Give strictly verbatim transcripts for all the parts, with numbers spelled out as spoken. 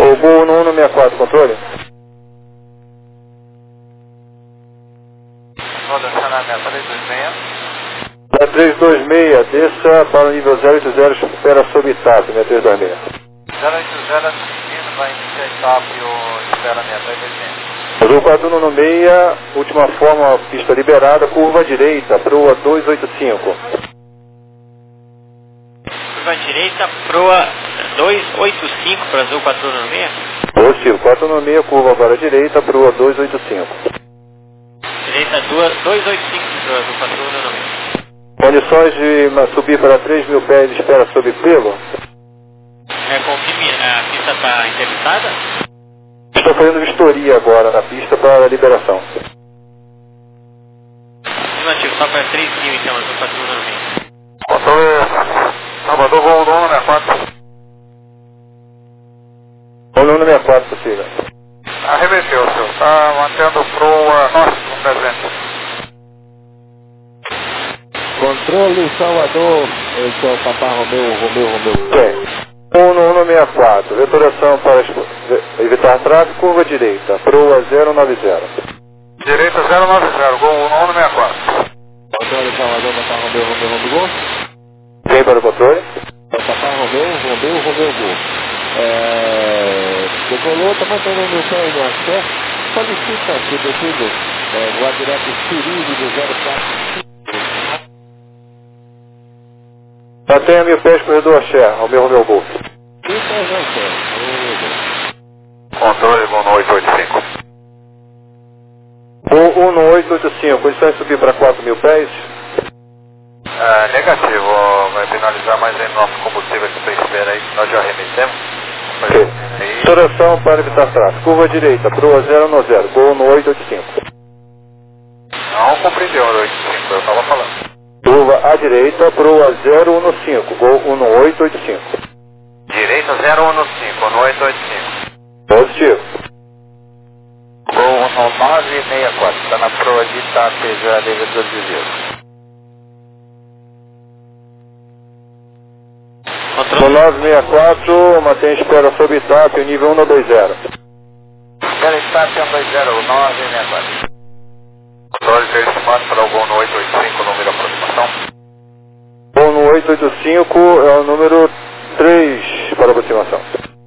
O Gol no um sessenta e quatro, controle? Roda, Xanamé, três dois seis. Na três dois seis, desça para o nível zero oito zero, espera sob TAP, minha três dois seis. zero oito zero, seguindo, vai iniciar etapa e o espera minha três dois seis. Azul quatro um no seis, última forma, pista liberada, curva direita, proa dois oito cinco. Curva direita, proa dois oito cinco para Azul quatro um no seis. Positivo, quatro um no seis, curva agora direita, proa dois oito cinco. Direita dois oito cinco para Azul quatro um no seis. Condições de subir para três mil pés, espera sob pelo? É, confirme, a pista está interditada? Estou fazendo vistoria agora na pista para a liberação. Afirmativo, só para três mil então, Azul quatro um no seis. Controle, Salvador, Gol no um sessenta e quatro. Gol no um sessenta e quatro, possível. Arremeteu, senhor. Está mantendo proa nossa, um trezentos. Controle Salvador, esse é o Papá Romeu, Romeu, Romeu. Bem. um no um sessenta e quatro, vetoração para evitar tráfego, curva direita, proa zero nove zero. Direita zero nove zero, Gol no um sessenta e quatro. Controle Salvador, Papá Romeu, Romeu, Romeu, Gol. Vem para o controle. Papá Romeu, Romeu, Romeu, Gol. É... Decolou, está mantendo o meu pé no axé. Solicita, sobretudo, é, voar direto Sirius do zero quatro. Mantenha mil pés, corredor axé, ao meu Romeu Gol. Isso é Jansen. Controle, Gol no oito oito cinco. Gol um no oito oito cinco, condições de subir para quatro mil pés? É, negativo, vai finalizar mais em nosso combustível que você espera aí, nós já remetemos. Ok. Vetoração para evitar tráfego, curva direita, proa zero nove zero, Gol no oito oito cinco. Não compreendeu o oito cinco, eu estava falando. Curva à direita, proa zero um cinco, Gol um no oito oito cinco. Direita zero um cinco, no oito oito cinco. Positivo. Gol no nove seis quatro, está na proa de TAP, já devedor de zero. No nove seis quatro, mantém espera sob TAP, nível um no dois zero. Espera TAP um dois zero, nove seis quatro. Controle três quatro para o Gol no oito oito cinco, número de aproximação. Gol no oito oito cinco é o número três para aproximação.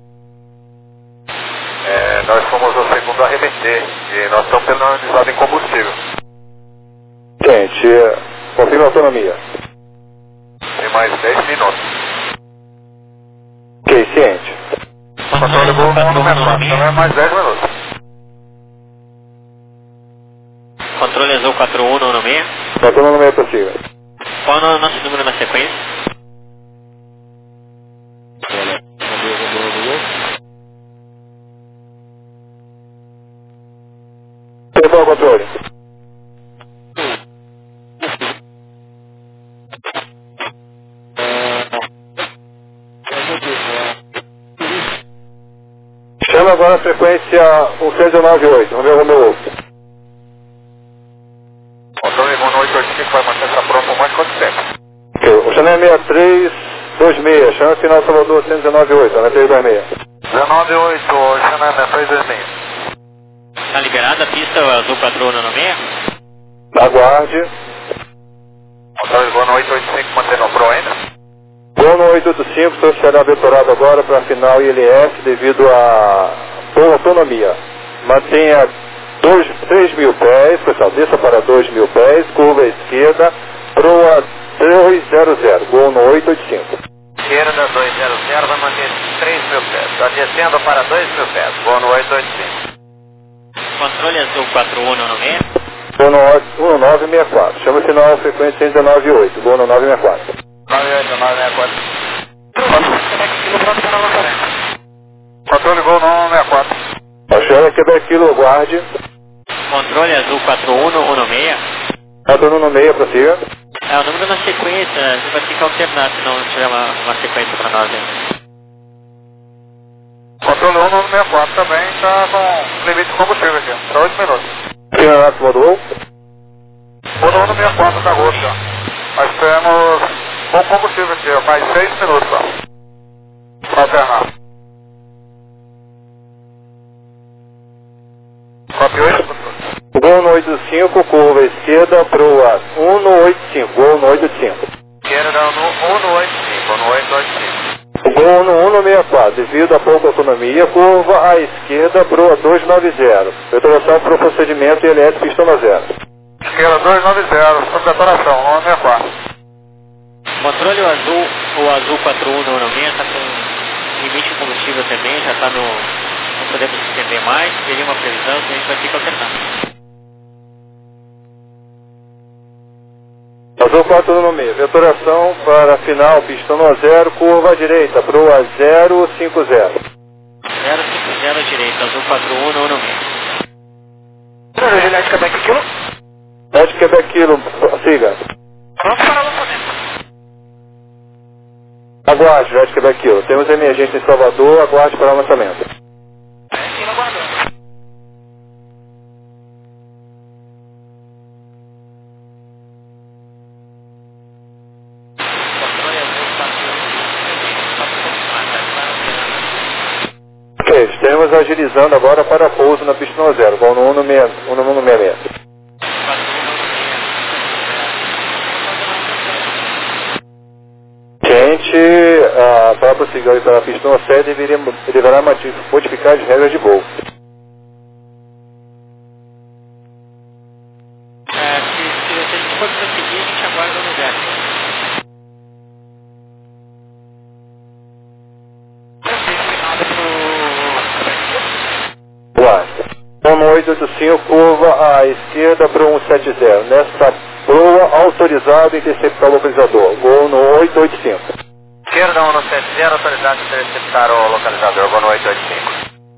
É, nós fomos o segundo a remeter e nós estamos penalizados em combustível. Gente, confirma a autonomia. Tem mais dez minutos. Ok, ciente. Controle Gol no um sessenta e quatro, também é mais dez minutos. Controle Azul quatro um no seis. Quatro no meio possível. Qual é o nosso número na sequência? Romeu, Romeu, Romeu. Perdão, controle. Chama agora a frequência um seis nove oito, Romeu, Romeu oito. Controle Gol no oito oito cinco vai manter essa prova por mais quanto tempo? Ok, o Chanel seis três dois seis, chama final Salvador cento e dezenove oito, na três dois seis. dezenove oito, Xanana, três dois seis. Está liberada a pista Azul quatro um no seis? Aguarde. Controle Gol no oito oito cinco, mantendo a pro ainda? Gol no oito oito cinco, só será vetorado agora para a final I L S devido à boa autonomia. Mantenha três mil pés, pessoal, desça para dois mil pés, curva à esquerda, proa dois zero zero, Gol no oito oito cinco. Esquerda dois zero zero, vai manter três mil pés. Está descendo para dois mil pés, Gol no oito oito cinco. Controle Azul quatro um no seis. Gol no nove seis quatro, chama o final frequência cento e dezenove oito, Gol no nove seis quatro. nove oito nove seis quatro. Controle Gol no um seis quatro. Chama Quebec Kilo, aguarde. Controle Azul quatro um no seis. quatro um no meio, prossiga. É o número na sequência, a gente vai ter que alternar se não tiver uma, uma sequência para nós aí. Controle um no seis quatro também está com limite de combustível aqui, para oito minutos. Renato Modulo. O no seis quatro está roxo, ó. Nós temos bom combustível aqui, ó, mais seis minutos, ó. Para alternar. cinco, curva esquerda, proa um no oito cinco, gol no oito oito cinco. Esquerda no um no oito cinco, no oito oito cinco. Gol no um no sessenta e quatro, devido a pouca autonomia, curva à esquerda, proa dois nove zero. Detonação para o procedimento I L S pistão a zero. Esquerda dois nove zero, sob detonação, um sessenta e quatro. Controle o azul, o azul quatro um no meia está com limite de combustível também, já está no... não podemos estender mais, teria uma previsão que a gente vai ter que alternar. Azul quatro no meio, vetoração para final, pistão a zero, curva à direita, proa zero cinco zero. zero cinco zero à direita, azul quatro um no meio. Juliette Quebec Kilo. Juliette Quebec Kilo, siga. Vamos para o lançamento. Aguarde, Juliette Quebec Kilo. Temos emergência em Salvador, aguarde para o lançamento. Kilo aguardando. Ok, estamos agilizando agora para pouso na pista um zero, gol no um no sessenta e seis. Gente, ah, para prosseguir para a pista sete, deveria, deverá modificar as regras de voo. É, se, se, se a gente for prosseguir, a gente aguarda no lugar. um no oito oito cinco, curva à esquerda para um sete zero. Nesta proa, autorizado interceptar o localizador. Gol no oito oito cinco. Esquerda um no sete zero, autorizado interceptar o localizador. Gol no oito oito cinco.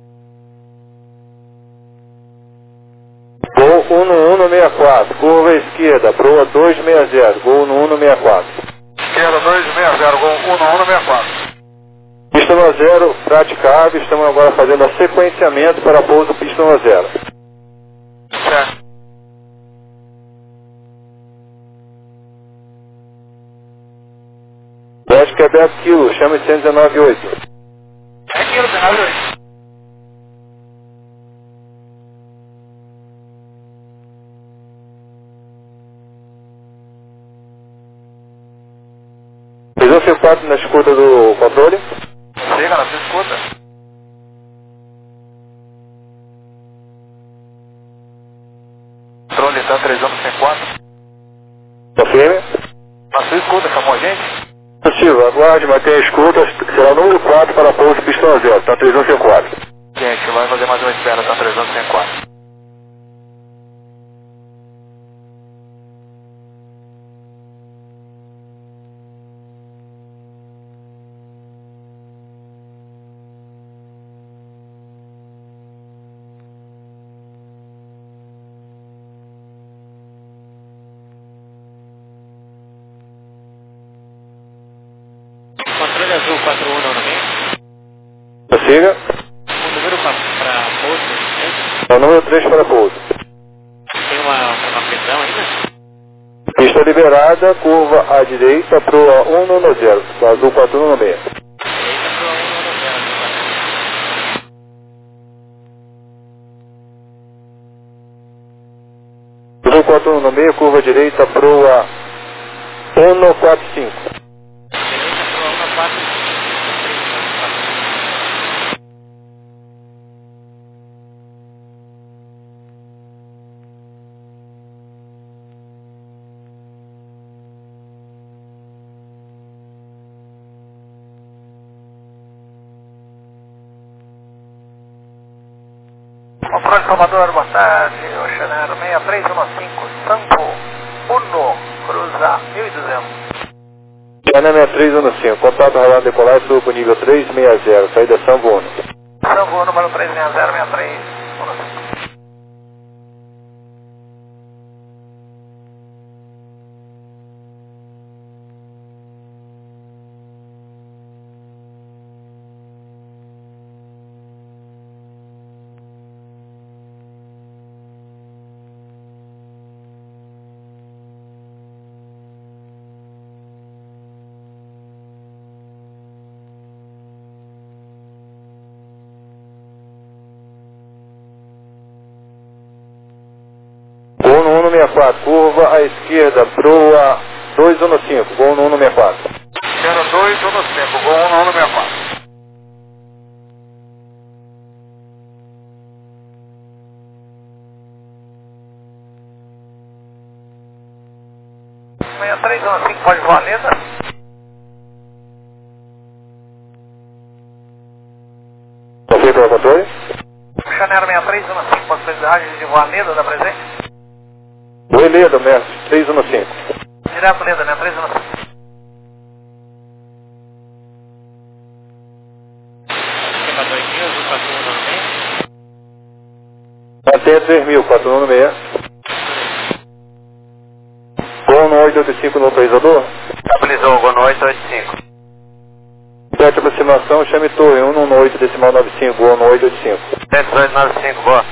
Gol um no um no sessenta e quatro. Curva à esquerda, proa dois seis zero. Gol no um no sessenta e quatro. Esquerda dois seis zero, gol um no um no sessenta e quatro. Pistão a zero, praticável, estamos agora fazendo a sequenciamento para pouso pistão a zero. Certo. Juliette Quebec Kilo, chama cento e dezenove oito. É Kilo, dezenove oito. trezentos e quatro na escuta do controle. Siga na sua escuta. Controle está trezentos e quatro. Confirme. Na sua escuta, chamou a gente? Positivo, aguarde, mantenha a escuta, será número quatro para pouso pistão a zero, está trezentos e quatro. Gente, vai fazer mais uma espera, está trezentos e quatro. Controle azul quatro um no meio. Prossiga. O número para pouso, né? É o número três para pouso. Tem uma, uma prisão ainda? Pista liberada, curva à direita, proa um no zero, azul quatro um no meio. Direita para um no zero. Azul quatro um no meio, curva à direita, proa um no quatro cinco. Direita para um no quatro cinco. Controle Salvador, boa tarde. Oceanero seis três um cinco, Sampo Uno, cruza mil e duzentos. China seis três um cinco, contato radar decolar, suco nível três seis zero, saída Sampo Uno. Sampo Uno, número três seis zero, seis três um cinco. sessenta e quatro, curva à esquerda, proa dois um cinco, gol no um sessenta e quatro. Esquerda dois um cinco, gol no um sessenta e quatro. sessenta e três um cinco, pode voar lenta. Ok pelo controle? Chanero sessenta e três um cinco, possibilidade de voar lenta da presente? Oi, Leda, mestre, três um cinco. Direto lenta, né? três um cinco. Esquema dois mil, Azul quatro um nove seis. Mantenha três mil, quatro um seis. Gol no oito oito cinco no localizador. Estabilizou, gol no oito oito cinco. Sete aproximação, chame torre, um um oito decimal nove cinco, gol no oito oito cinco. cento e oito nove cinco, boa.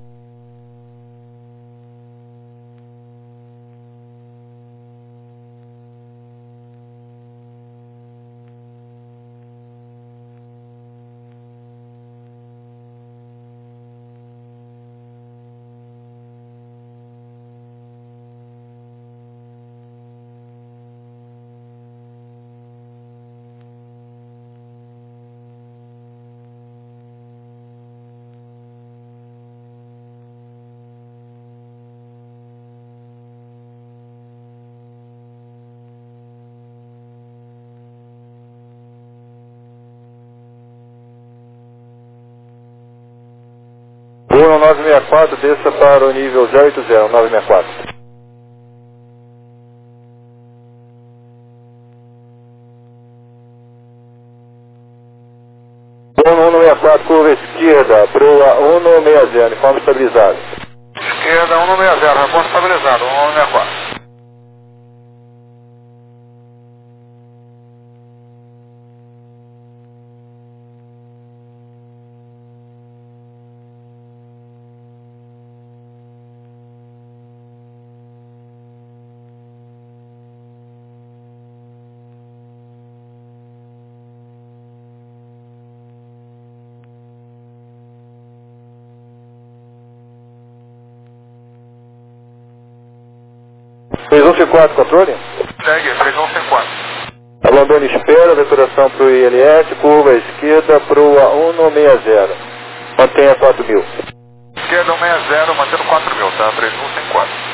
Gol no nove seis quatro, desça para o nível zero oito zero, nove seis quatro. Gol no um seis quatro, curva esquerda, proa um seis zero, uniforme estabilizado. Esquerda um seis zero, reforço estabilizado, um sessenta e quatro. três um cinco quatro, controle? Segue, três um cinco quatro. Abandono espera, vetoração para o I L S, curva esquerda, proa um seis zero. Mantenha quatro mil. Esquerda um seis zero, mantendo quatro mil, tá? três um cinco quatro.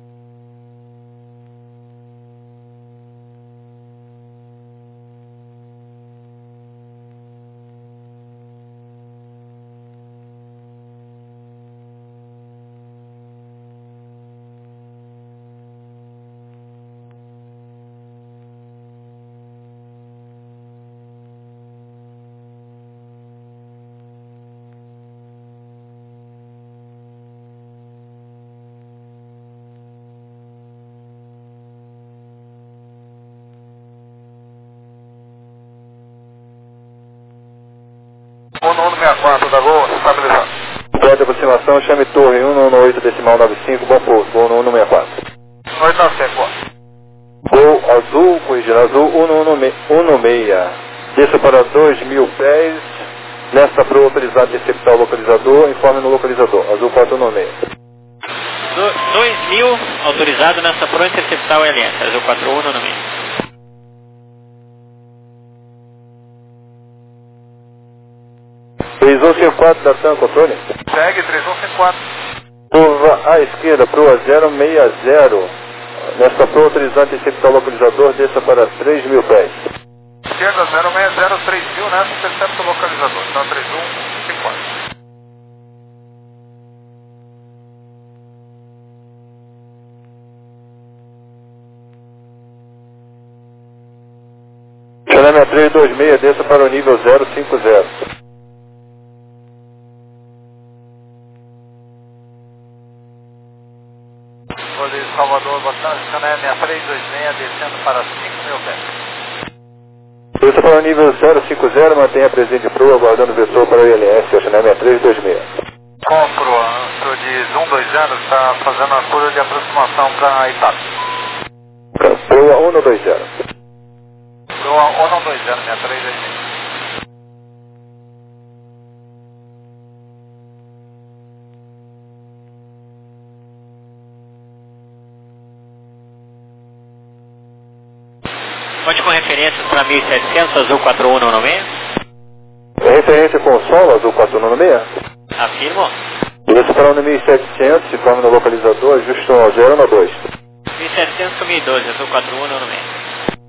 um um sessenta e quatro da Gol, estabilizado. Pode aproximação, chame torre um um oito decimal nove cinco, bom pouso, gol no um sessenta e quatro. oito nove cinco, boa. Gol azul, corrigindo azul, um seis. Desça para dois mil pés, nesta proa autorizada de interceptar o localizador, informe no localizador, azul quatro um seis. dois mil autorizado nessa proa interceptar o L S, Azul quatro um nove seis. três um cinco quatro da TAM, controle? Segue, três um cinco quatro. Curva à esquerda, proa zero seis zero. Nesta proa autorizada de interceptar o localizador, desça para três mil pés. Esquerda zero seis zero, três mil, nessa intercepta o localizador, tá? três um cinco quatro. Chanel três dois seis, desça para o nível zero cinco zero. Rolê Salvador, bastante, Chanel sessenta e três dois seis, descendo para cinco mil pés. Desça para o nível zero cinco zero, mantenha presente proa, aguardando o vetor para o I L S, Chanel sessenta e três dois seis. Compro, sou de Zoom dois zero, está fazendo a curva de aproximação para Itap. Proa um dois zero. Proa um dois zero, sessenta e três dois seis. Pode com referências para mil e setecentos, azul quatro um nove seis? Referência com sol, azul quatro um nove seis? Afirmo. Isso para o mil e setecentos, se for no localizador, ajuste um ao zero no dois. mil e setecentos com mil e doze, azul quatro um nove seis.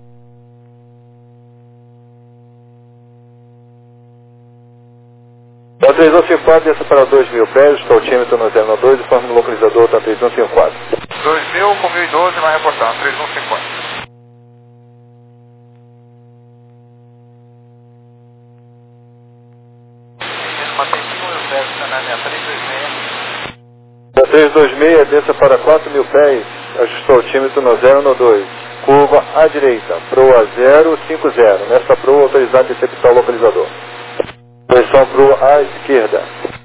Da três um cinco quatro, desça para dois mil pés, está o tímetro no zero dois e forma no localizador, está três um cinco quatro. dois mil com mil e doze, vai reportar, três um cinco quatro. Mantém cinco mil pés, na três dois seis. Da três dois seis, desça para quatro mil pés, ajustou o tímetro no zero dois. Curva à direita, proa zero cinco zero. Nesta proa, autorizado a interceptar o localizador. Posição proa à esquerda.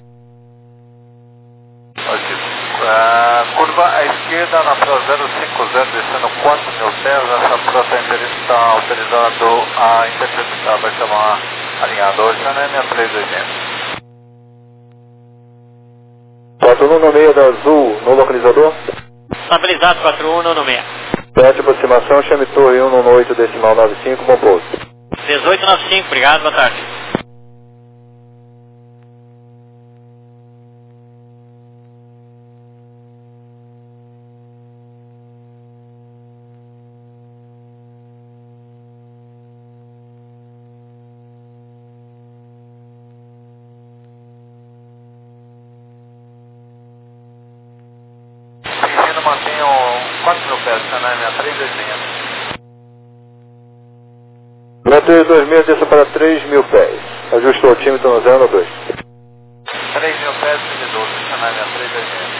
Uh, curva à esquerda na proa zero cinco zero, descendo quatro mil pés. Essa proa está autorizado a interceptar, vai chamar alinhado hoje, né? Minha três dois seis. quatro um nove seis da azul no localizador. Estabilizado quatro um nove seis. Sete aproximação, chame torre um um oito decimal nove cinco, bom pouso. dezoito nove cinco, obrigado, boa tarde. Mantenham quatro mil pés, né? Minha três dois seis. Na três dois seis, desça para três mil pés. Ajustou o tímetro no zero dois. três mil pés, mil e doze, né? Minha três dois seis.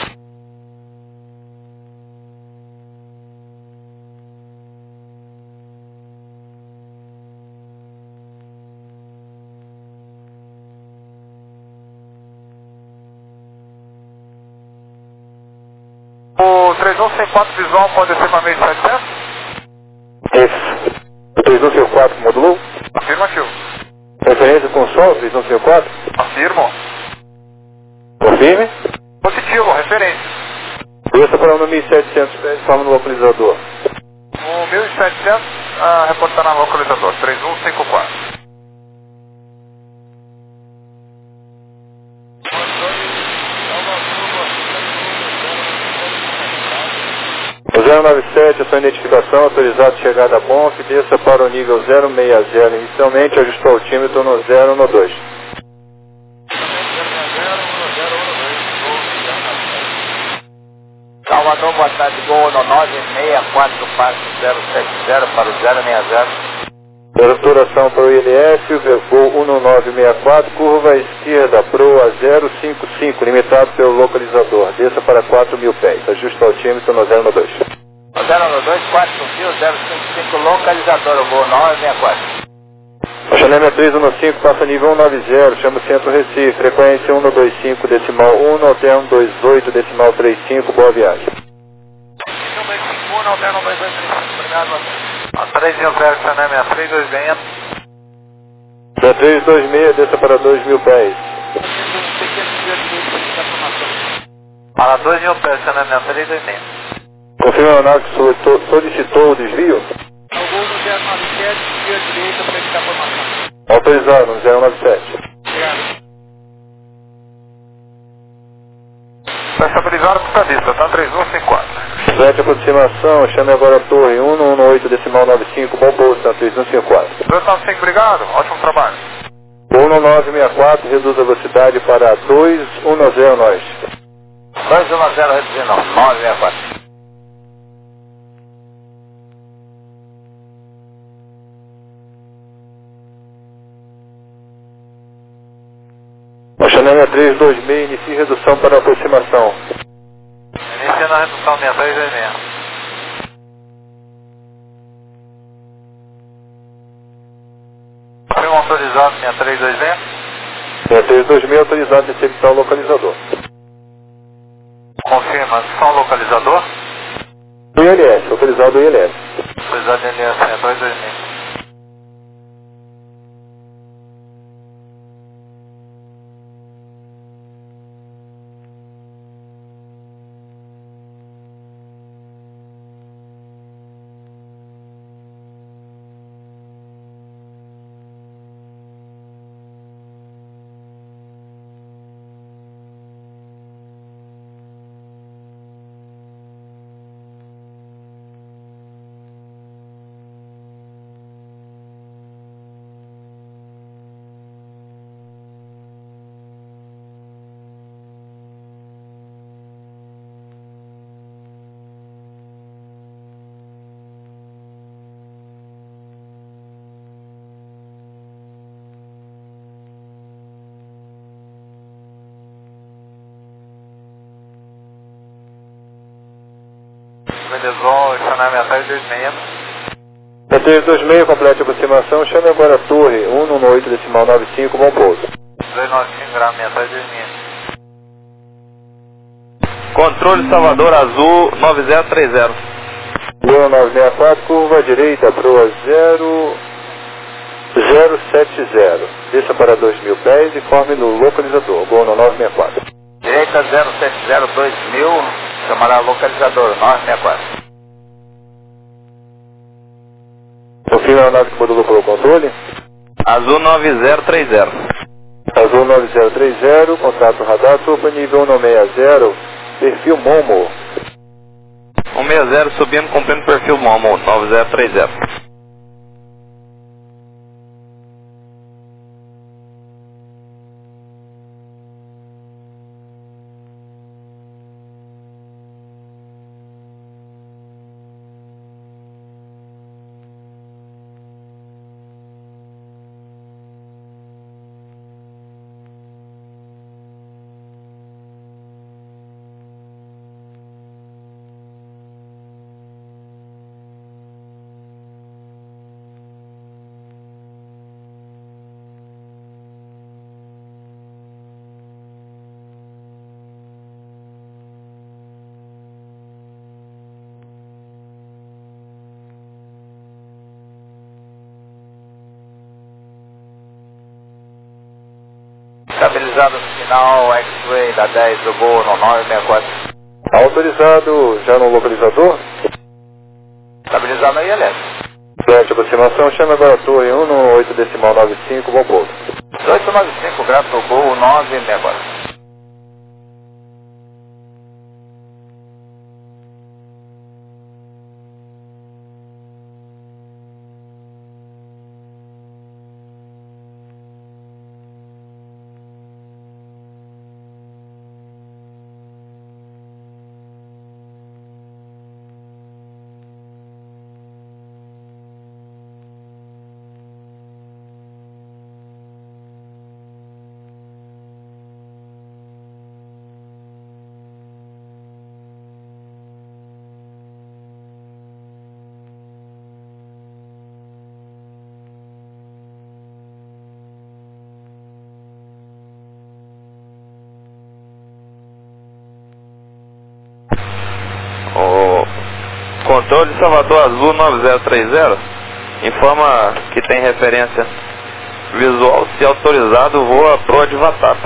O três um cinco quatro visual pode descer para mil e setecentos? Isso. O três um cinco quatro modulou? Afirmativo. Referência com sol, três um cinco quatro? Afirmo. Confirme. Positivo, referência. Desça para o mil e setecentos pés, forma no localizador. O mil e setecentos, ah, reportar na localizador, três um cinco quatro. O zero nove sete, a sua identificação, autorizado chegada a Bonf, desça para o nível zero seis zero. Inicialmente ajustou o tímetro no zero dois. Salvador, boa tarde, Gol no nove seis quatro quatro zero sete zero para o zero seis zero. Aberturação para o I L F, Gol um nove seis quatro, curva à esquerda, proa zero cinco cinco, limitado pelo localizador. Desça para quatro mil pés, ajusta o tímetro no zero dois. zero dois quatro mil zero cinco cinco, localizador, Gol nove seis quatro. Chanel três um cinco, passa nível um nove zero, chama o centro Recife, frequência um dois cinco decimal um, hotel um dois oito decimal trinta e cinco, boa viagem. um dois cinco um, hotel um dois oito trinta e cinco, obrigado. A três mil pés, Chanel minha três dois seis. Da três dois seis, desça para dois mil pés. Para dois mil pés, Chanel minha três dois seis. Confirma a nave que solicitou, solicitou o desvio? É o gol do zero nove sete, via direita para evitar a formação. Autorizado, no zero nove sete. Obrigado. Está estabilizado com a vista, tá? três um cinco quatro. Sete aproximação, chame agora a torre um um oito decimal nove cinco, bom pouso, na três um cinco quatro. dois nove cinco, obrigado, ótimo trabalho. um nove seis quatro, reduz a velocidade para dois um zero nós. dois um zero, reduzindo, nove seis quatro. O Chanel três dois seis, inicie redução para aproximação. Iniciando a redução minha três dois seis. Confirma autorizado minha três dois seis. Minha três dois seis, autorizado a interceptar o localizador. Confirma, só o localizador? Do I L S, autorizado do I L S. Autorizado do I L S, é dois dois seis. Estabilizou, estacionamento atrás dois seis. Atrás dois seis, complete a aproximação, chame agora a torre um um oito decimal nove cinco, bom pouso. dois nove cinco, grau atrás dois seis. Controle Salvador Azul nove zero três zero. Gol nove seis quatro, curva direita, proa zero zero sete zero. Desça para dois mil pés e forme no localizador. Gol no nove seis quatro. Direita zero sete zero dois mil, chamará localizador nove seis quatro. Confirma a nave que modulou pelo controle. Azul nove zero três zero. Azul nove zero três zero, contato radar, turbo nível um seis zero, perfil Momo. um seis zero subindo, cumprindo perfil Momo, nove zero três zero. Estabilizado no final X-Ray da dez do Gol no nove seis quatro. Autorizado já no localizador. Estabilizado na I L S. Durante a aproximação, chame agora a torre um um oito decimal nove cinco, bom pouso. oito nove cinco, grau do Gol nove seis quatro. Controle de Salvador Azul nove zero três zero informa que tem referência visual, se autorizado, voa proa de Vatap.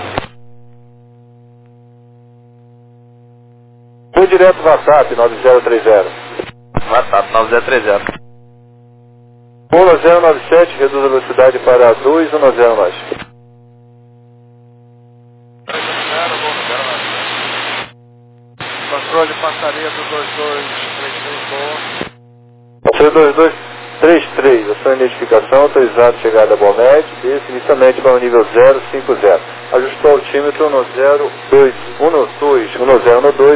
Vou direto Vatap nove zero três zero. Vatap nove zero três zero. um zero nove sete, reduz a velocidade para dois um zero nós. Controle passaria do dois dois três três, bom. Controle dois dois três três, a sua identificação, autorizado chegada a Bomed, desce inicialmente para o nível zero cinco zero. Ajustou o altímetro no zero dois um dois um zero um dois.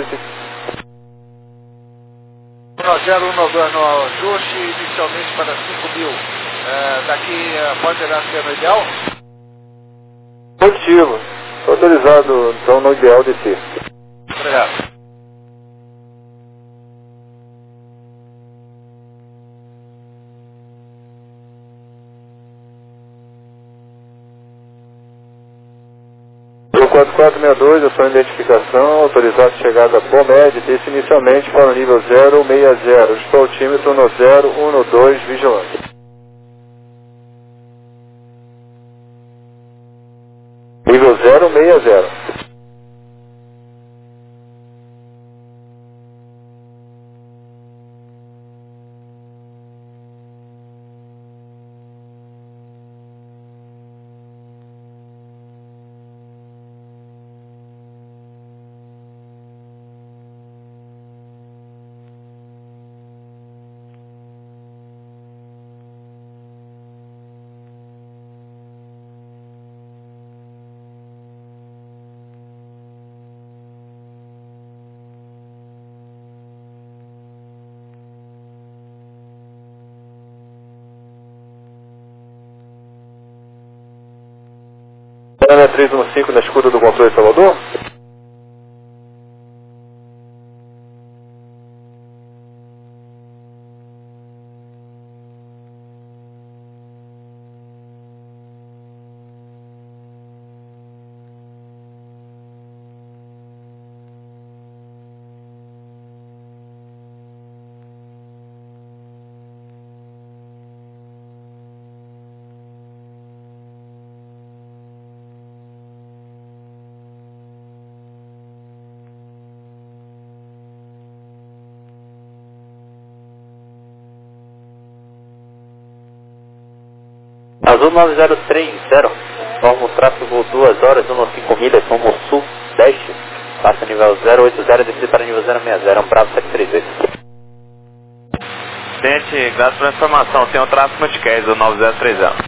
um zero um dois no ajuste, inicialmente para cinco mil. É, daqui é, poderá ser no ideal? Positivo. Autorizado, então, no ideal de si. Obrigado. quatro quatro seis dois, a sua identificação, autorizado chegada a Bomed, desce inicialmente para o nível zero seis zero, ajustou o altímetro no zero um dois, vigilante. Nível zero seis zero. Ana três um cinco na escuta do controle de Salvador. Azul nove zero três zero, informa o tráfego duas horas, cinco milhas, rumo sul, deste, passa nível zero oito zero, desce para nível zero seis zero, um Bravo sete três dois. Gente, graças pela informação, tem um tráfego no T-Case do nove zero três zero.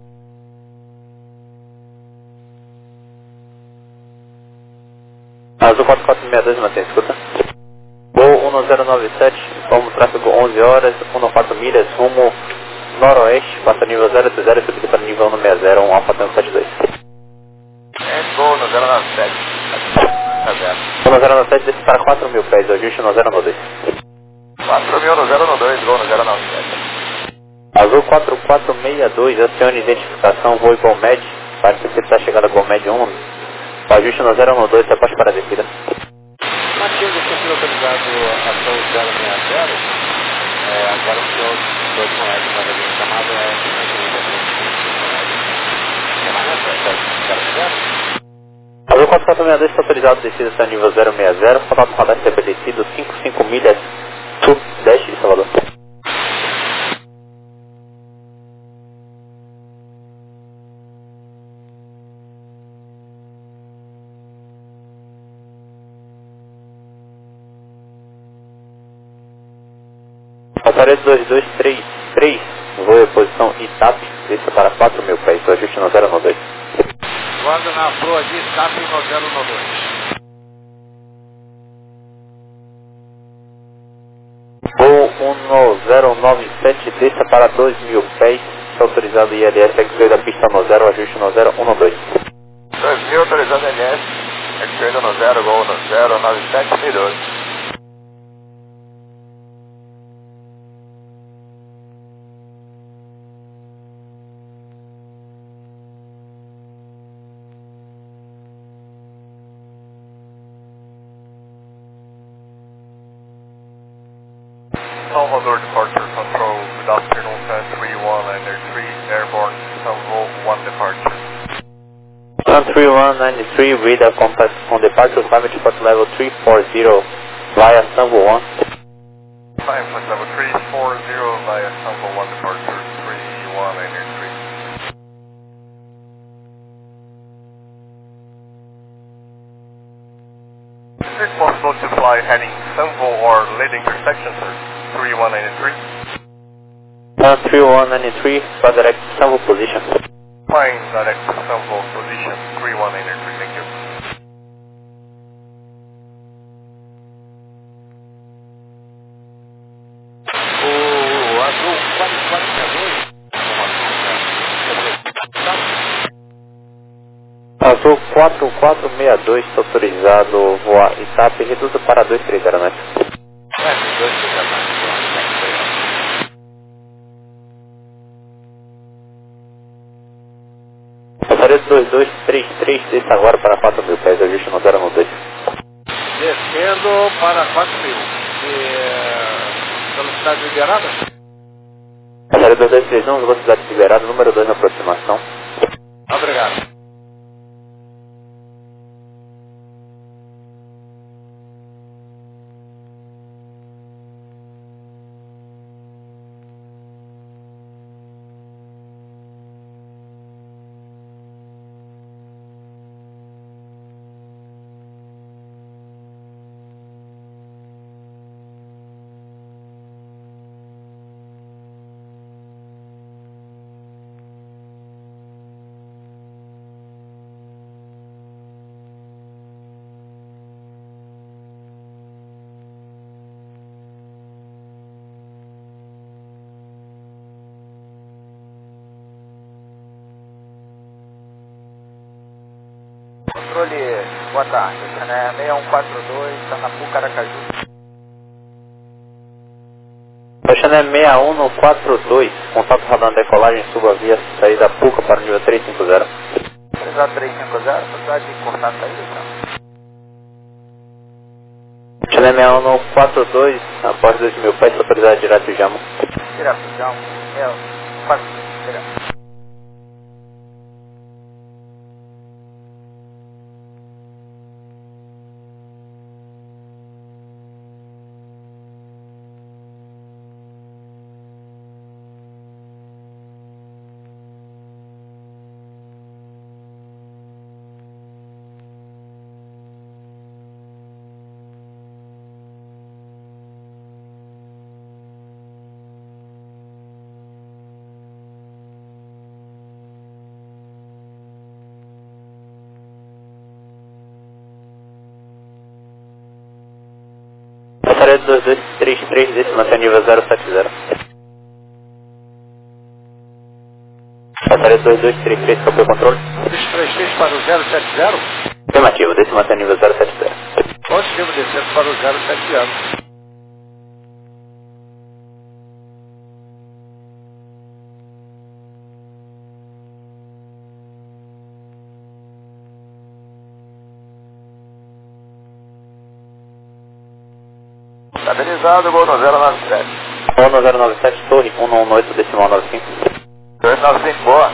Azul quatro quatro seis dois, mantém, escuta. Gol um zero nove sete, informa o tráfego onze horas, quatorze milhas, rumo noroeste, passa nível zero oito zero, subindo para nível um seis zero, um Alfa Tango sete dois. É gol no zero nove sete. um zero nove sete, desce para quatro mil pés, ajuste no zero nove dois. quatro mil no zero nove dois, gol no zero nove sete. Azul quatro quatro seis dois, acione identificação, voo igual Med, parece que você está chegando a Gol Med um, ajuste no zero nove dois, aposte para a descida. Matias, eu fui localizado até o zero seis zero, é, agora o senhor dois conhece, mas a minha chamada é Azul quatro quatro seis dois está autorizado descida até nível zero seis zero, contato radar estabelecido cinco cinco milhas sudeste de Salvador. Aparelho dois dois três três, voo em posição Itap, desça para quatro mil pés, ajuste no zero nove dois. Guarda na proa de Itap no zero nove dois. Voo um zero nove sete, desça para dois mil pés, está autorizado I L S, X-Ray da pista no zero, ajuste no zero um dois. dois mil autorizado L S, X-Ray no zero, gol no zero nove sete dois. Salvador Departure Control, good afternoon, Sun three one nine three, airborne, Salvo one departure. Sun three one nine three, read a compass on departure, climate support level three four zero, via Sanvo one. Climb flight level three four zero via Salvo one departure, three one nine three. Is it possible to fly heading Sanvo or lead intersection, sir? three one nine three. Sun three one nine three, for direct Sanvo position. Flying direct to Sanvo position, three one nine three, thank you. O Azul quatro quatro seis dois. Azul quatro quatro seis dois, está autorizado voar Itap, reduza para dois três zero, né? É, dois três zero. Passaria dois dois três três, desça agora para quatro mil pés, ajuste no zero nove dois. Descendo para quatro mil. Velocidade liberada? Passaria dois dois três um, velocidade liberada, número dois na aproximação. Obrigado. Controle, boa tarde, né? seis um quatro dois, Tanapu, Caracaju. Oceané seis um quatro dois, contato rodando decolagem, suba via saída Puca para o nível três cinco zero. três cinco zero, velocidade de cortar a saída, então. Oceané seis um quatro dois, após dois mil pés, autorizado direto de Jamo. Direto, já um, é, quatro, direto. Satélite dois dois três três, desse mantém nível zero sete zero. Satélite dois dois três três, copiou o controle. dois três três para o zero sete zero. Afirmativo, desse mantém nível zero sete zero. Positivo, descendo para o zero sete zero. Estabilizado, gol no zero nove sete. Gol no zero nove sete, torre um um oito, decimal nove cinco. dois nove cinco, boa.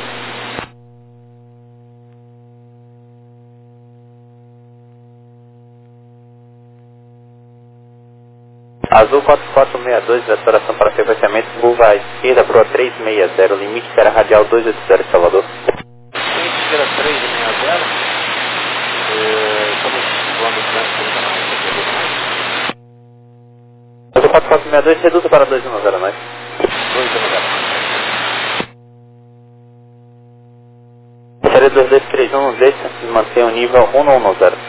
Azul quatro quatro seis dois, restauração para sequenciamento, curva à esquerda, proa três seis zero, limite será radial dois oito zero, Salvador. Limite era três seis zero. Estamos voando o trânsito do canal. Azul quatro quatro seis dois, reduza para dois um zero nove. dois um zero. Série dois dois três um, desça e mantenha o nível um um um zero.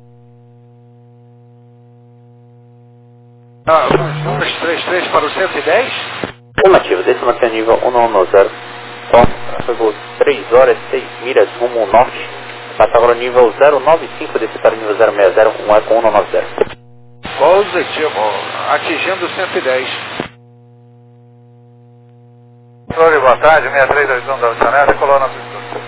Ah, dois três três para o cento e dez. Afirmativo, desça e mantenha o nível um um um zero. Torre, tráfego três horas, seis milhas, rumo norte. Passa agora o nível zero nove cinco, desce para o nível zero seis zero, um eco um nove zero. Positivo, atingindo cento e dez. Controle, boa tarde, seis três dois um da Oceanésia, coluna Pistola.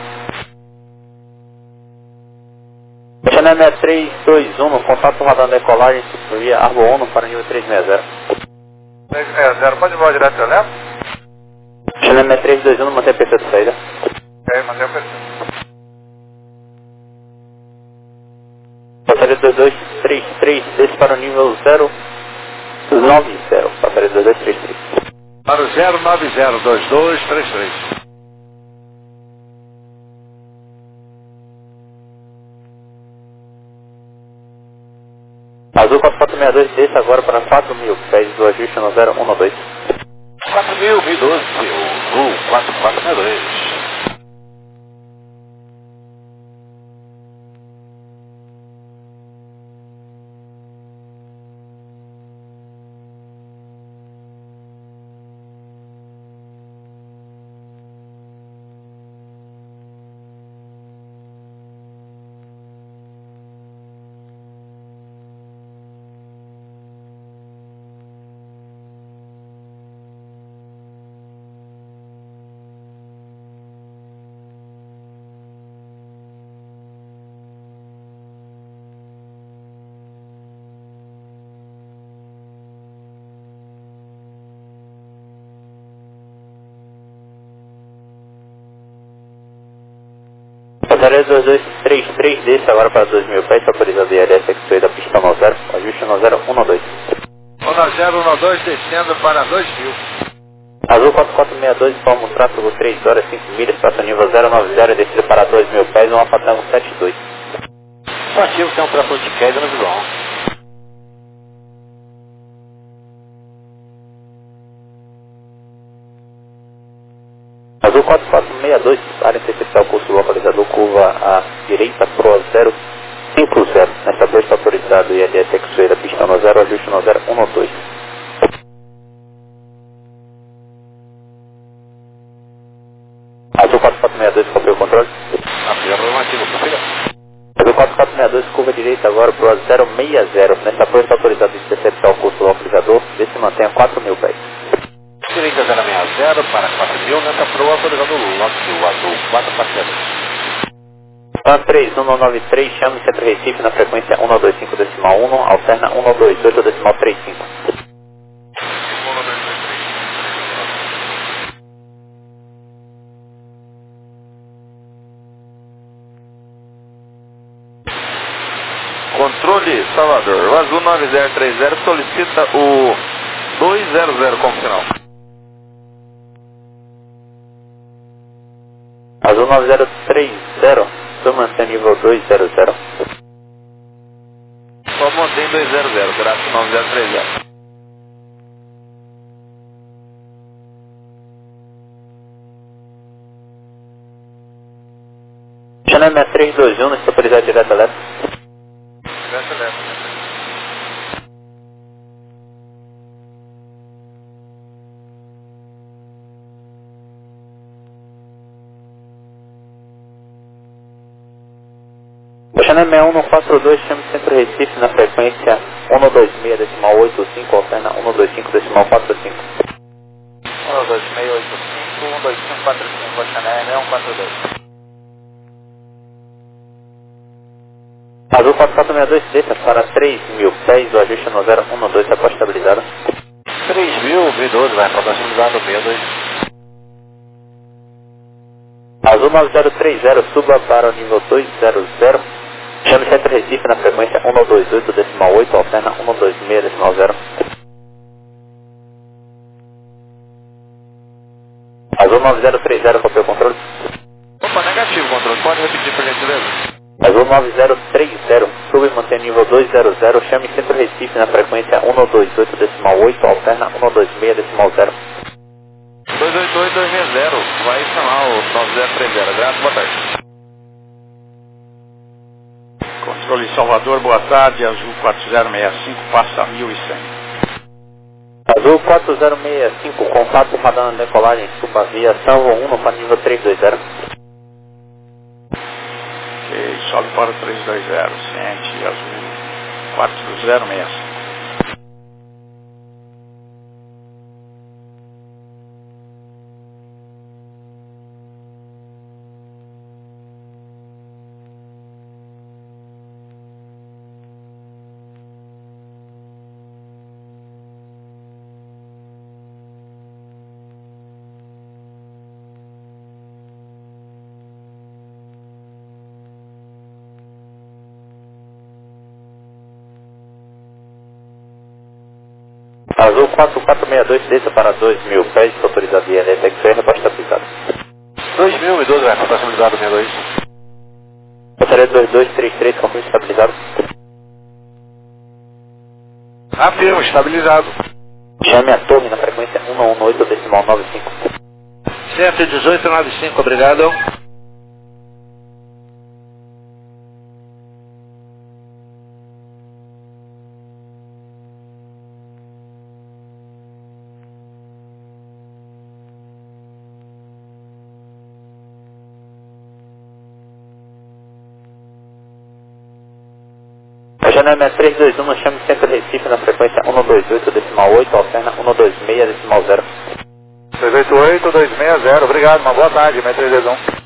Chanel seis três dois um, no contato com o radar da decolagem, via Argo um para nível três seis zero. três seis zero, pode voar direto ao Lepo? Chanel seis três dois um, mantém a P C de saída. Ok, mantém o P C. Passaria dois dois três três, desce para o nível zero nove zero. Passaria dois dois três três. Para o zero nove zero dois dois três três. Azul quatro quatro seis dois, desce agora para quatro mil pés do ajuste no zero um dois. quatro mil, mil e doze, o quatro quatro seis dois. Passaria dois dois três três, desce agora para dois mil pés, autorizado I L S X da pista no zero, ajuste no zero um dois. um zero um dois, descendo para dois mil. Azul quatro quatro seis dois, informa o tráfego três horas, cinco milhas, passa nível zero nove zero, descida para dois mil pés, um Alfa Tango sete dois. Ativo, tem um trator de queda no vilão. Azul quatro quatro seis dois, área interceptar o curso localizador, curva à direita, pro zero cinco zero. Nesta dois está autorizado I L S X da pista no zero, ajuste no zero um dois. Azul quatro quatro seis dois, copiou o controle. Afirmativo, confira. Azul quatro quatro seis dois, curva direita agora pro zero seis zero. Nesta dois está autorizado I interceptar o curso localizador, vê se mantenha quatro mil pés. Direita zero seis zero para quatro mil, nessa proa autorizando o lote do azul quatro quatro zero. Pan três um nove três, chame Centro Recife na frequência um dois cinco decimal um, alterna um dois oito decimal trinta e cinco. Controle Salvador, o Azul nove zero três zero solicita o dois zero zero como final. Azul nove zero três zero, estou mantendo nível dois zero zero. Só mantém dois zero zero, gráfico nove zero três zero. Chanel seis três dois um, estou autorizado direto elétrico. Direto elétrico. Channel seis um quatro dois, chame Centro Recife na frequência um dois seis decimal oito cinco, alterna um dois cinco decimal quatro cinco. um dois seis oito cinco, um dois cinco quatro cinco, Channel seis um quatro dois. Azul quatro quatro seis dois, desça para três mil pés, o ajuste no zero um dois, após estabilizado. três mil, V doze, vai para estabilizado, V dois. Azul nove zero três zero, suba para o nível dois zero zero. Chame Centro Recife na frequência um dois oito decimal oito, alterna um dois seis decimal zero. Azul nove zero três zero, copiou o controle. Opa, negativo, controle. Pode repetir, por gentileza? Azul nove zero três zero, suba e mantém nível dois zero zero, chame Centro Recife na frequência um dois oito decimal oito, alterna um dois seis decimal zero. dois oito oito dois seis zero, vai chamar o nove zero três zero. Graças, boa tarde. Controle Salvador, boa tarde, Azul quatro zero seis cinco, passa mil e cem. Azul quatro zero seis cinco, contato radar na decolagem, suba via Salvo um para nível três dois zero. Ok, sobe para o três dois zero, ciente, Azul quatro zero seis cinco. Azul quatro quatro seis dois, desça para dois mil pés, autorizado I L S X R, após estabilizado. dois mil, V doze, vai para estabilizado, V dois. Gostaria dois dois três três, confirme estabilizado. Afirmo, estabilizado. Chame a torre na frequência um um oito decimal nove cinco. cento e dezoito noventa e cinco, obrigado. Janela três dois um, chame Centro Recife na frequência um dois oito decimal oito, alterna um dois seis decimal zero. três oito oito dois seis zero, obrigado, uma boa tarde, M três dois um.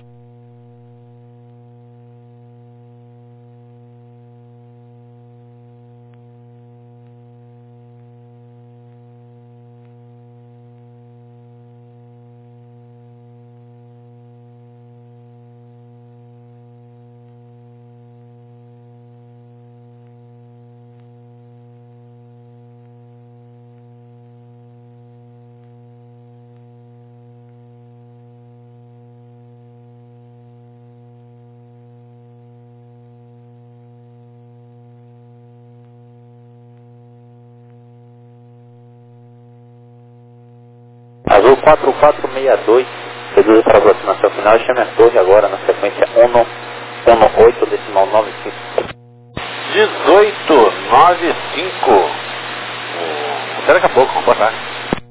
Azul quatro quatro seis dois, reduz para a aproximação final e chame a torre agora na sequência um um oito decimal nove cinco. dezoito noventa e cinco. Até daqui a pouco, boa tarde.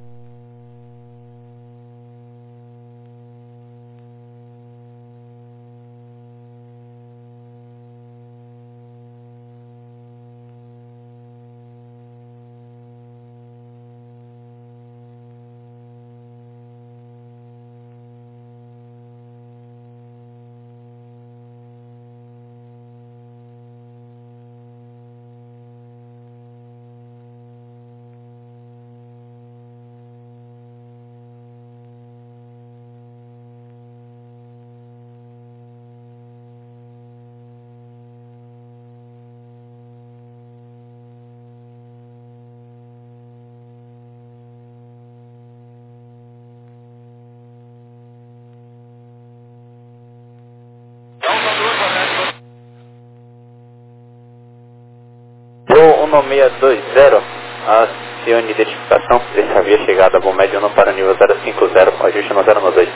um seis dois zero, acione identificação, deixa havia chegado a bom médio um para nível zero cinco zero, ajuste no zero dois.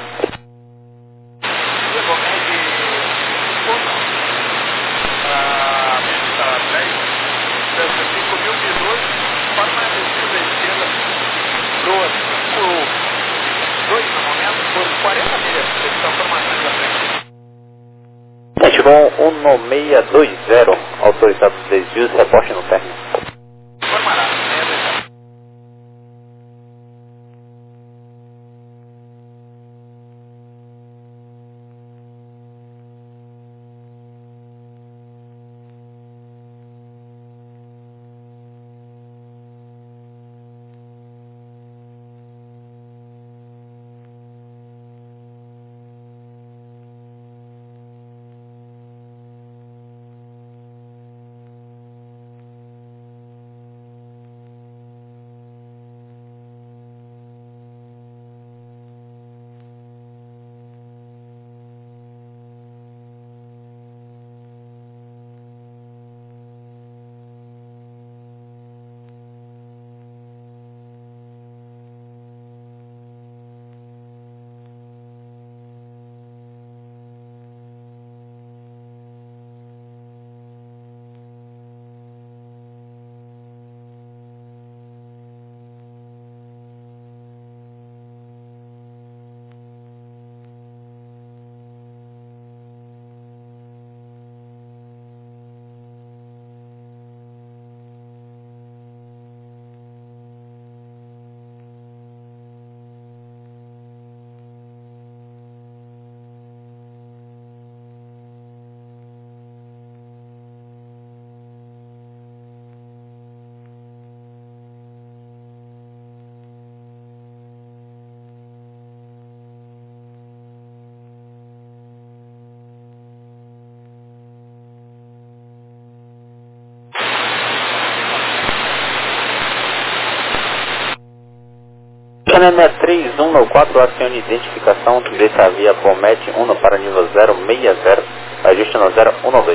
Bom um seis dois zero, autorizado desvios, reporte no término. Canema três um no quatro, acione identificação, direita via Bomet um para nível zero seis zero, ajuste no zero um dois.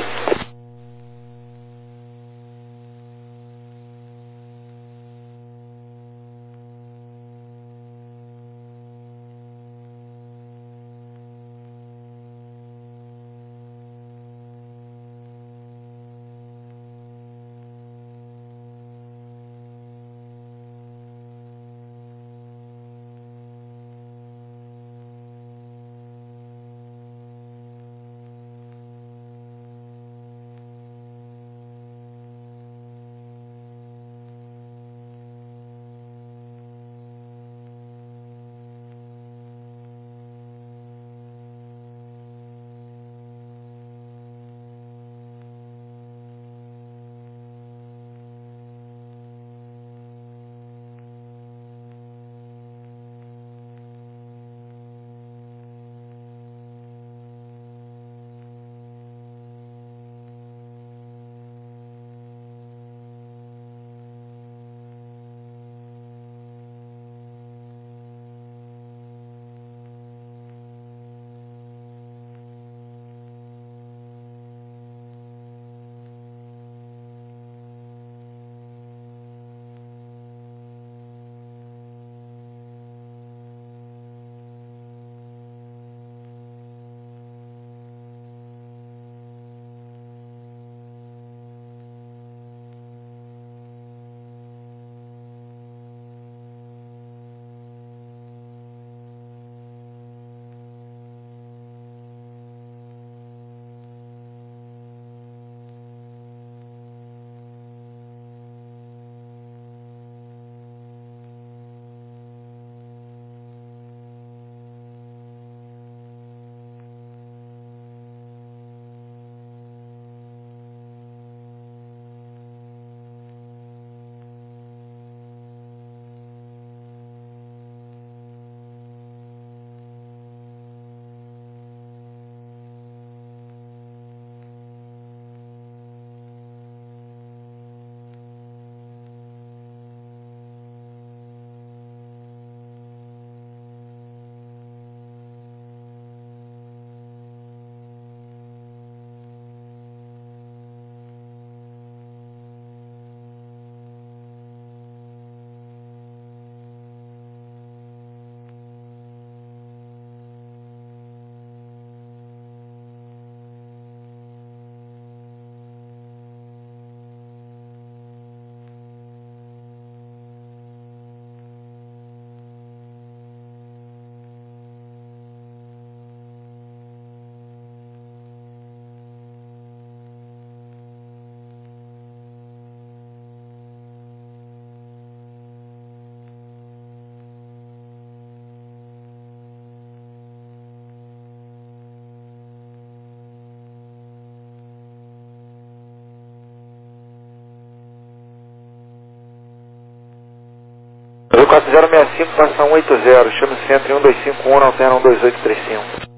Brasil quatro zero seis cinco, passa um oito zero, chama o centro em um dois cinco um, alterna um dois oito três cinco.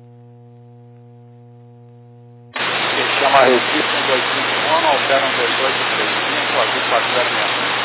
Ele chama Recife um dois cinco um, alterna um dois oito três cinco, Azul quatro zero seis cinco.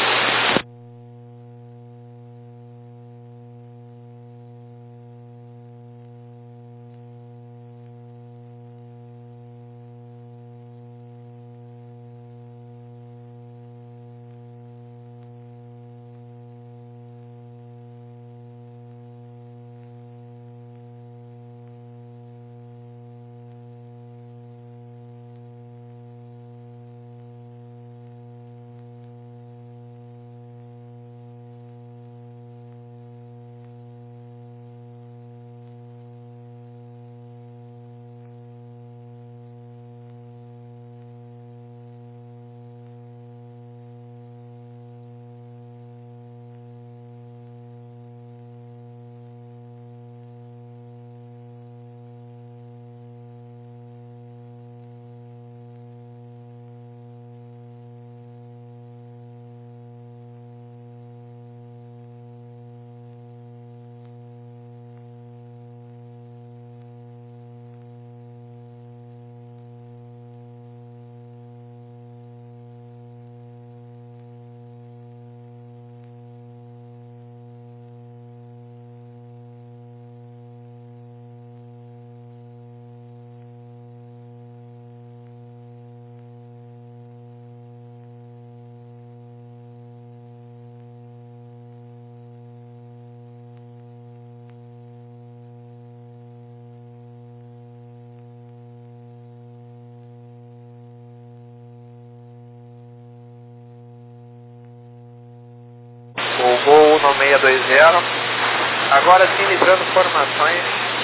O Gol no seis dois zero. Agora sim, livrando formações,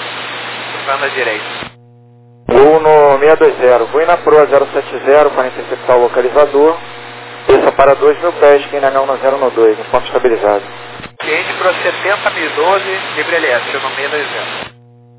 banda direita. Gol no seis dois zero, vou na proa zero sete zero para interceptar o localizador. Desça para dois mil pés, que ainda não na zero dois, em ponto estabilizado. Cliente para setenta mil e doze, livre L S, no seis dois zero.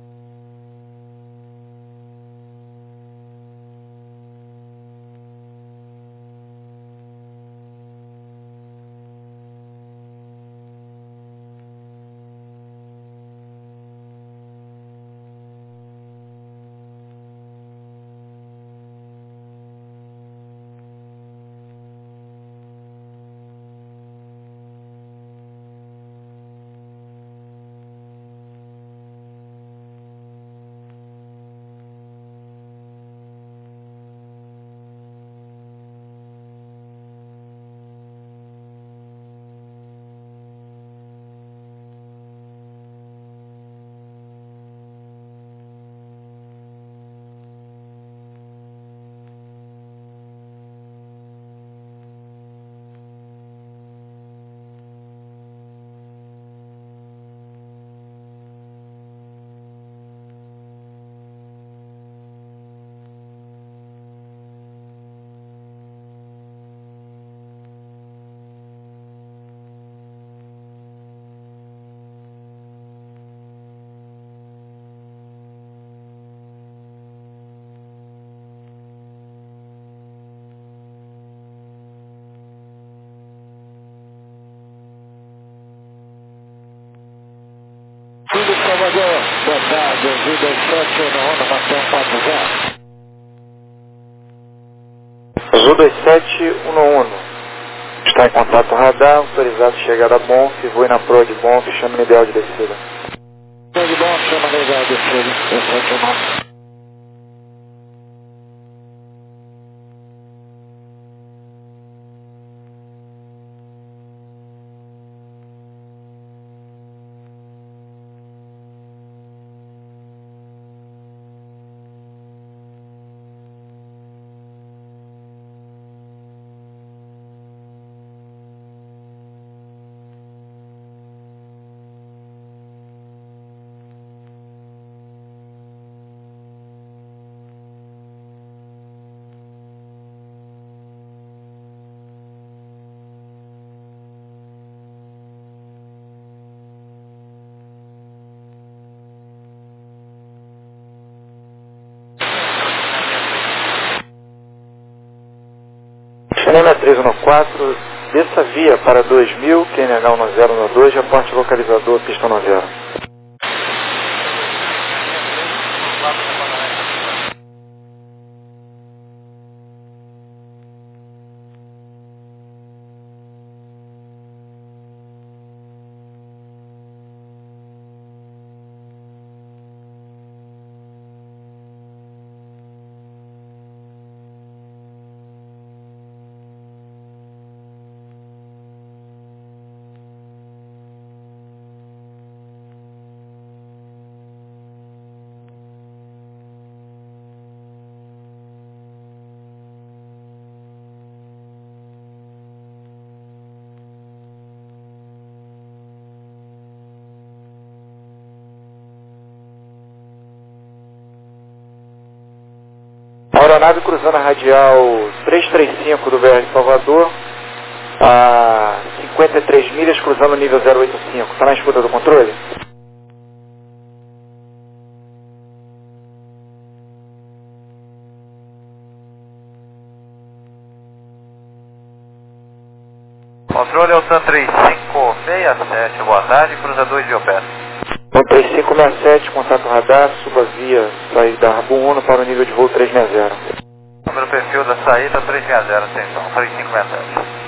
Tudo Salvador, boa tarde, Azul dois sete, na onda, Marcão quatro zero. Azul dois sete um um. Está em contato radar, autorizado chegada a Bonf, voe na proa de Bonf, chama no ideal de descida. Proa de Bonf, chama no ideal de descida, dois sete um um. Chama três um quatro, Desça via para dois mil, Q N H um zero um dois, reporte localizador, pista um zero. Aeronave cruzando a radial trezentos e trinta e cinco do V R Salvador, a cinquenta e três milhas, cruzando o nível zero oito cinco. Está na escuta do controle? Controle Altan três cinco seis sete, boa tarde, cruzador de Opera. Um três cinco seis sete, contato radar, suba via saída da Arbum Uno para o nível de voo trezentos e sessenta. Número perfil da saída trezentos e sessenta, atenção, três cinco seis sete.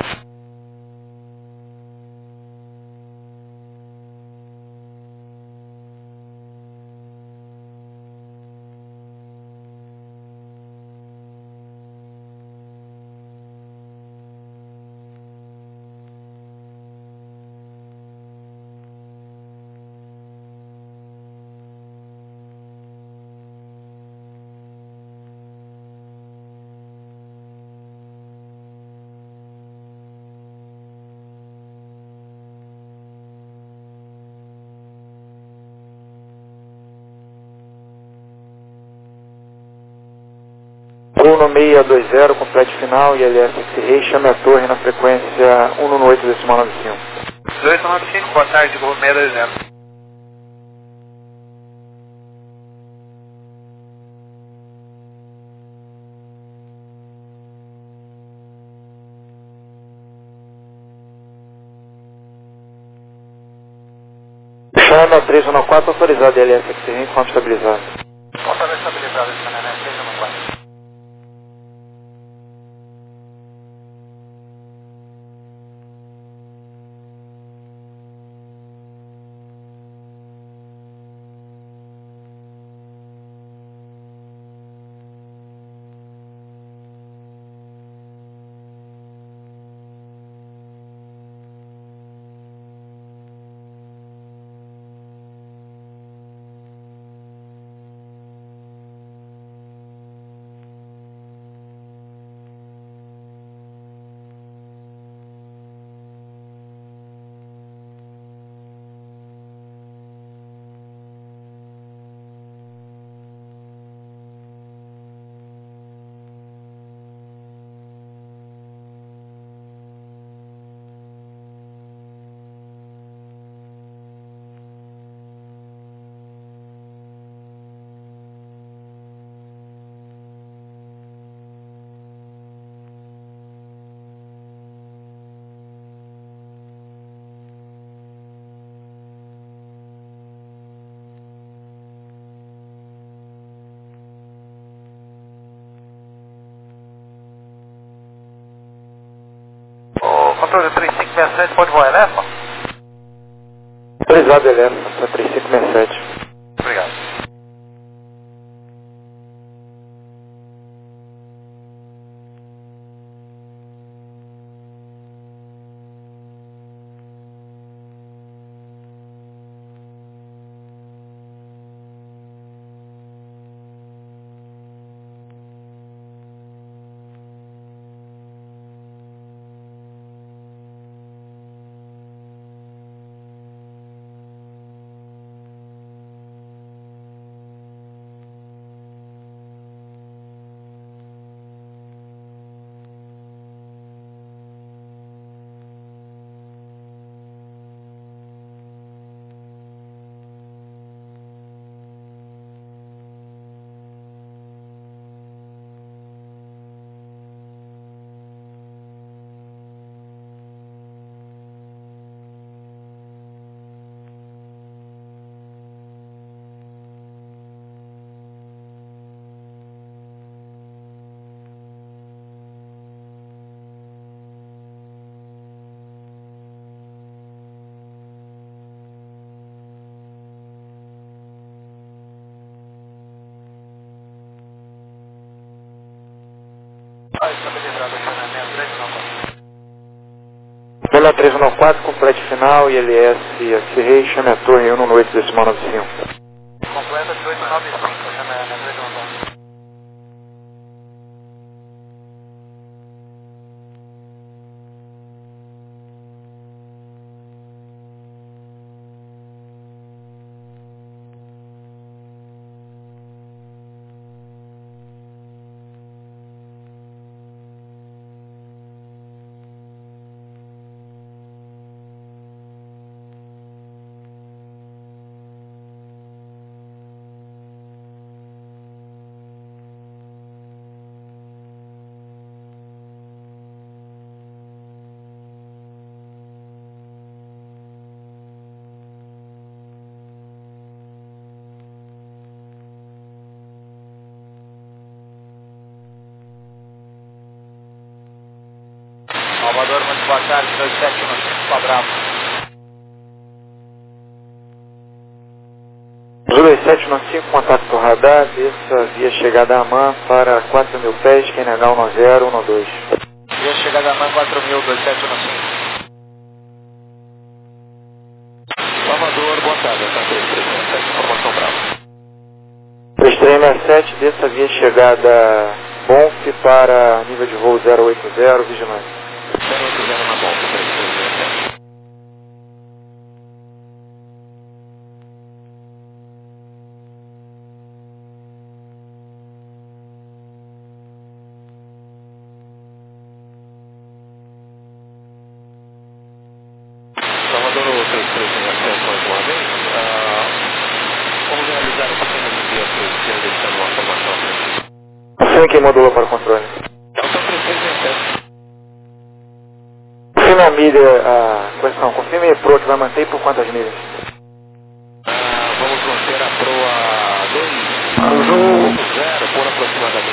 Uno seis dois zero, complete final, I L S X-Ray, chame a torre na frequência um um oito decimal nove cinco. dois nove cinco, boa tarde, Gol seis dois zero. Chame a três um quatro, autorizado I L S X-Ray, informe estabilizado. Conta estabilizado esse canal, três um quatro. Controle três cinco seis sete, pode voar Elefa? Autorizado Elefa, três cinco seis sete. Obrigado. Pela três um quatro, complete final, I L S, S Rei, chame a torre um oito decimal noventa e cinco. Completa dezoito noventa e cinco, chame a três um quatro. Salvador, muito boa tarde, dois sete um cinco, Bravo. dois sete um cinco, contato por radar, desça via chegada a AMAN para quatro mil pés, Q N H um zero um dois. Via chegada a AMAN quatro mil, dois sete um cinco. Salvador, boa tarde, essa três três seis sete, informação Bravo. três três seis sete, desça via chegada Bonf para nível de voo zero oito zero, vigilante. zero oito zero na Bonf, três três seis sete. Salvador, três três seis sete, mais uma vez. Ah, vamos realizar a pequena desvio para o destino, deixando uma formação aqui. Assim quem modulou para o controle. Então, três três seis sete. Confirme a milha, a questão, confirme a Pro que vai manter por quantas milhas? Ah, vamos manter a proa dois zero por aproximadamente.